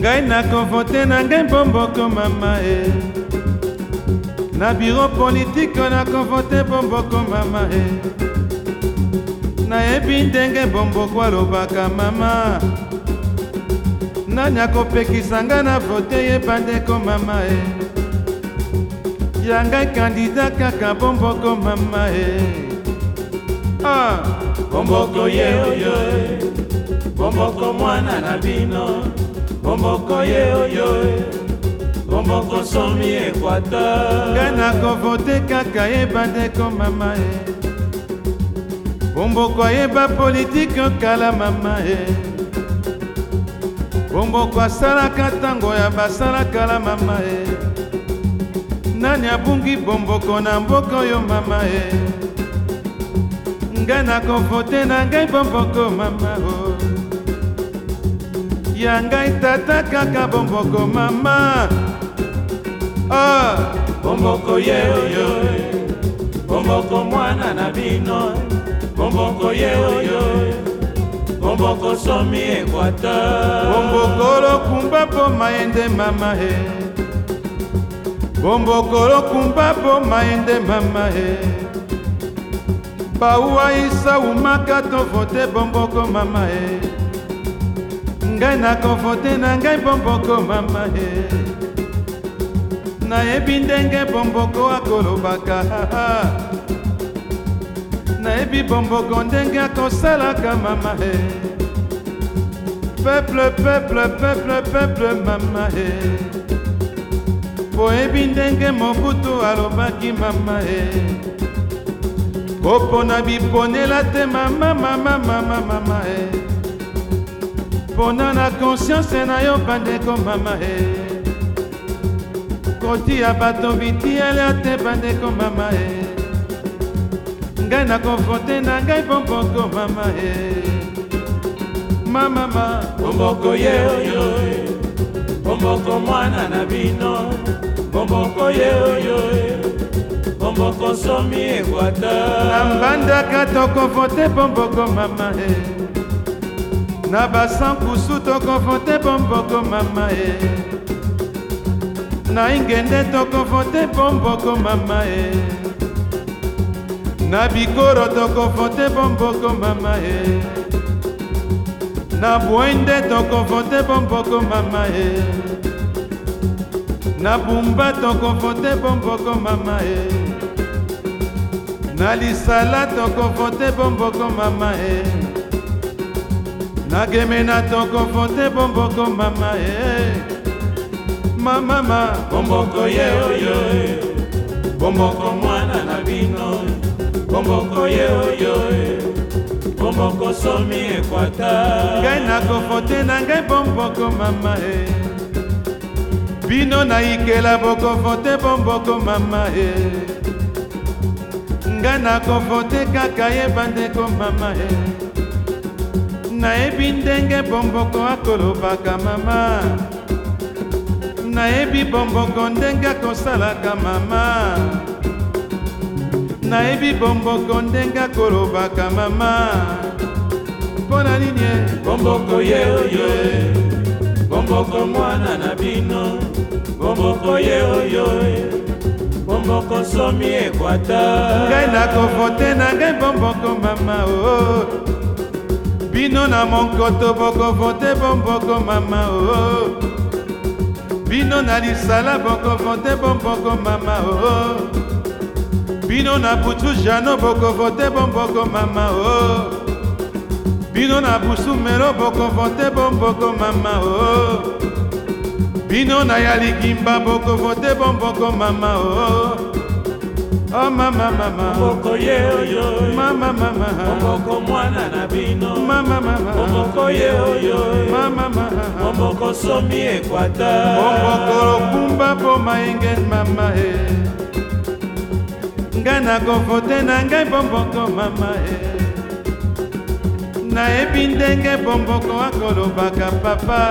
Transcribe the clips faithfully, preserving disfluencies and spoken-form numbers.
ngai nakovote na ngai bomboko mama e na biro politike nakovote bomboko mama e nayebi ndenge bomboko alobaka mama nani akopekisa ngai na vote yeba ndeko mama e ya ngai kandida kaka bomboko mama e ah. Bomboko yeoyo bomboko mwana na bino bomboko yeoyo bomboko somi Equateur ngai nakovote kaka yeba ndeko mama e bomboko ayeba politike kala mama e bomboko asalaka ntango ya basala kala mama e nani abungi bomboko na mboka oyo mama e ngai nakovote na ngai bomboko mama o ya ngai tata kaka bomboko mama oh. Bomboko yeoyo bomboko mwana na bino bomboko yeoyo bomboko somi Equateur bomboko lokumba po mayende mama e bomboko lokumba po mayende mama e bauwa isa umaka tovote bomboko mama e ngai nakovote na ngai bomboko mama e nayebi ndenge bomboko akolobaka nayebi bomboko ndenge akosalaka mama e peuple peuple peuple peuple mama e boyebi ndenge Mobutu alobaki mama e kopona biponela te mama mama mama mama e pona na conscience na yo bandeko mama e kotia bato bitiele te bandeko mama e ngai nakovote na ngai bomboko mama e mama mama bomboko yeoyo bomboko mwana na bino bomboko yeoyo bomboko somi Equateur na mbandaka tokovote bomboko mama e na basankusu tokovote bomboko mama e na ingende tokovote bomboko mama e na bikoro tokovote bomboko mama e na bwende tokovote bomboko mama e na bumba tokovote bomboko mama e na lisala tokovote bomboko mama e na gemena tokovote bomboko mama e mama mama bomboko yeoyo bomboko mwana na bino bomboko yeoyo bomboko somi Equateur ngai nakovote na ngai bomboko mama e bino naikela bokovote bomboko mama e ngai nakovote kaka yeba ndeko mama e nayebi ndenge bomboko akolobaka mama nayebi bomboko ndenge akosalaka mama nayebi bomboko ndenge akolobaka mama mpona nini bomboko yeoyo bomboko mwana na bino bomboko yeoyo bomboko somi Equateur ngai nakovote na ngai bomboko mama o bino na monkoto bokovote bomboko mama o bino na lisala bokovote bomboko mama o bino na butu jano bokovote bomboko mama o bino na busumero bokovote bomboko mama o bino na yalikimba bokovote bomboko mama o oh mama mama bomboko yeoyo mama mama bomboko mwana na bino mama mama bomboko yeoyo mama mama bomboko somi Equateur bomboko lokumba po mayenge mama e ngai nakovote na ngai bomboko mama e nayebi ndenge bomboko akolobaka papa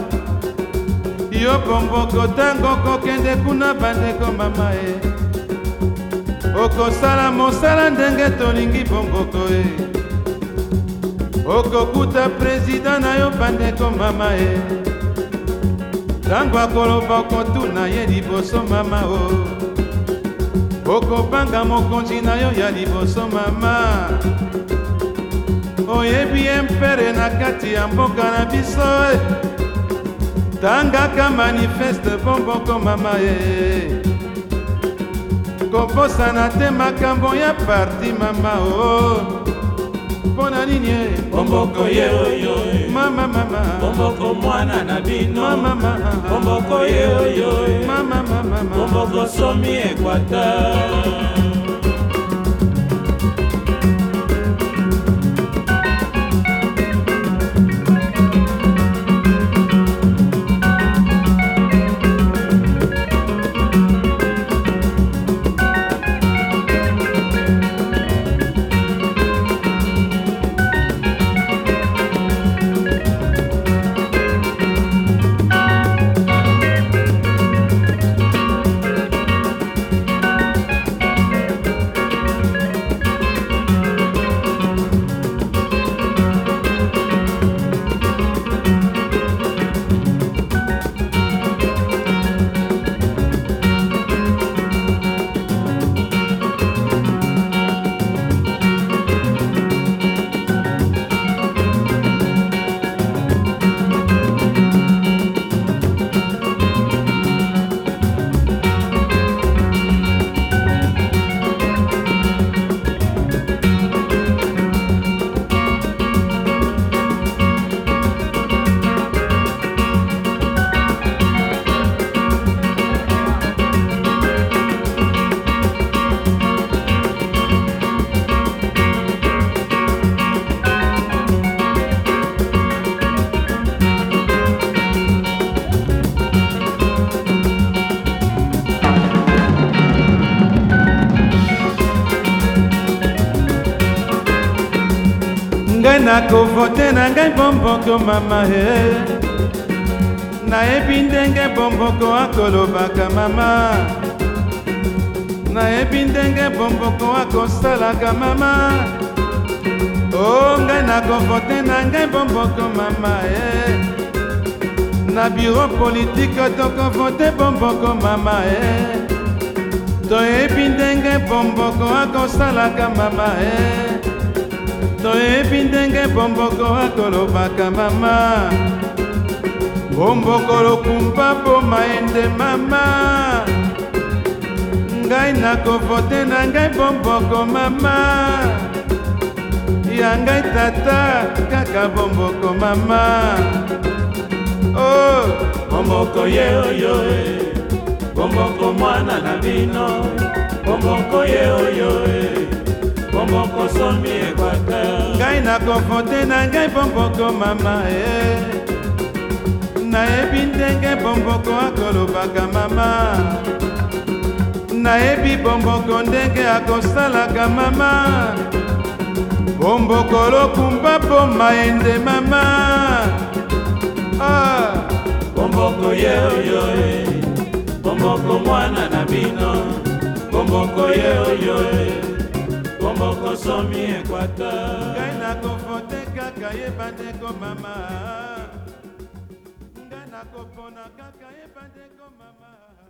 yo bomboko ntango kokende kuna bandeko mama e okosala mosala ndenge tolingi bomboko e okokuta prezida na yo bandeko mama e ntango akoloba okotuna ye liboso mama o okobanga mokonzi na yo ya liboso mama oyebi empere na kati ya mboka na biso e tangaka manifeste bomboko mama e kobosana te makambo ya parti mama o mpona nini e bomboko ye oyo mama mama bomboko mwana na bino mama mama bomboko ye oyo mama mama bomboko somi ekwata ngai nakovote na ngai bomboko mama he nayebi ndenge bomboko akolobaka mama nayebi ndenge bomboko akosalaka mama o ngai nakovote na ngai bomboko mama he na biro politike tokovote bomboko mama he toyebi ndenge bomboko akosalaka mama he toyebi ndenge bomboko akolobaka mama bomboko lokumba boma ende mama ngai nakovote na ngai bomboko mama ya ngai tata kaka bomboko mama oh bomboko ye oyo bomboko mwana na bino bomboko ye oyo bomboko somi ekwata ngai nakovote na ngai bomboko mama e nayebi ndenge bomboko akolobaka mama nayebi bomboko ndenge akosalaka mama bomboko lokumba boma ende mama ah bomboko ye oyo bomboko mwana na bino bomboko ye oyo bomboko somi ekwata ngai nakovote kaka yeba ndeko mama ngai nakopona kaka yeba ndeko mama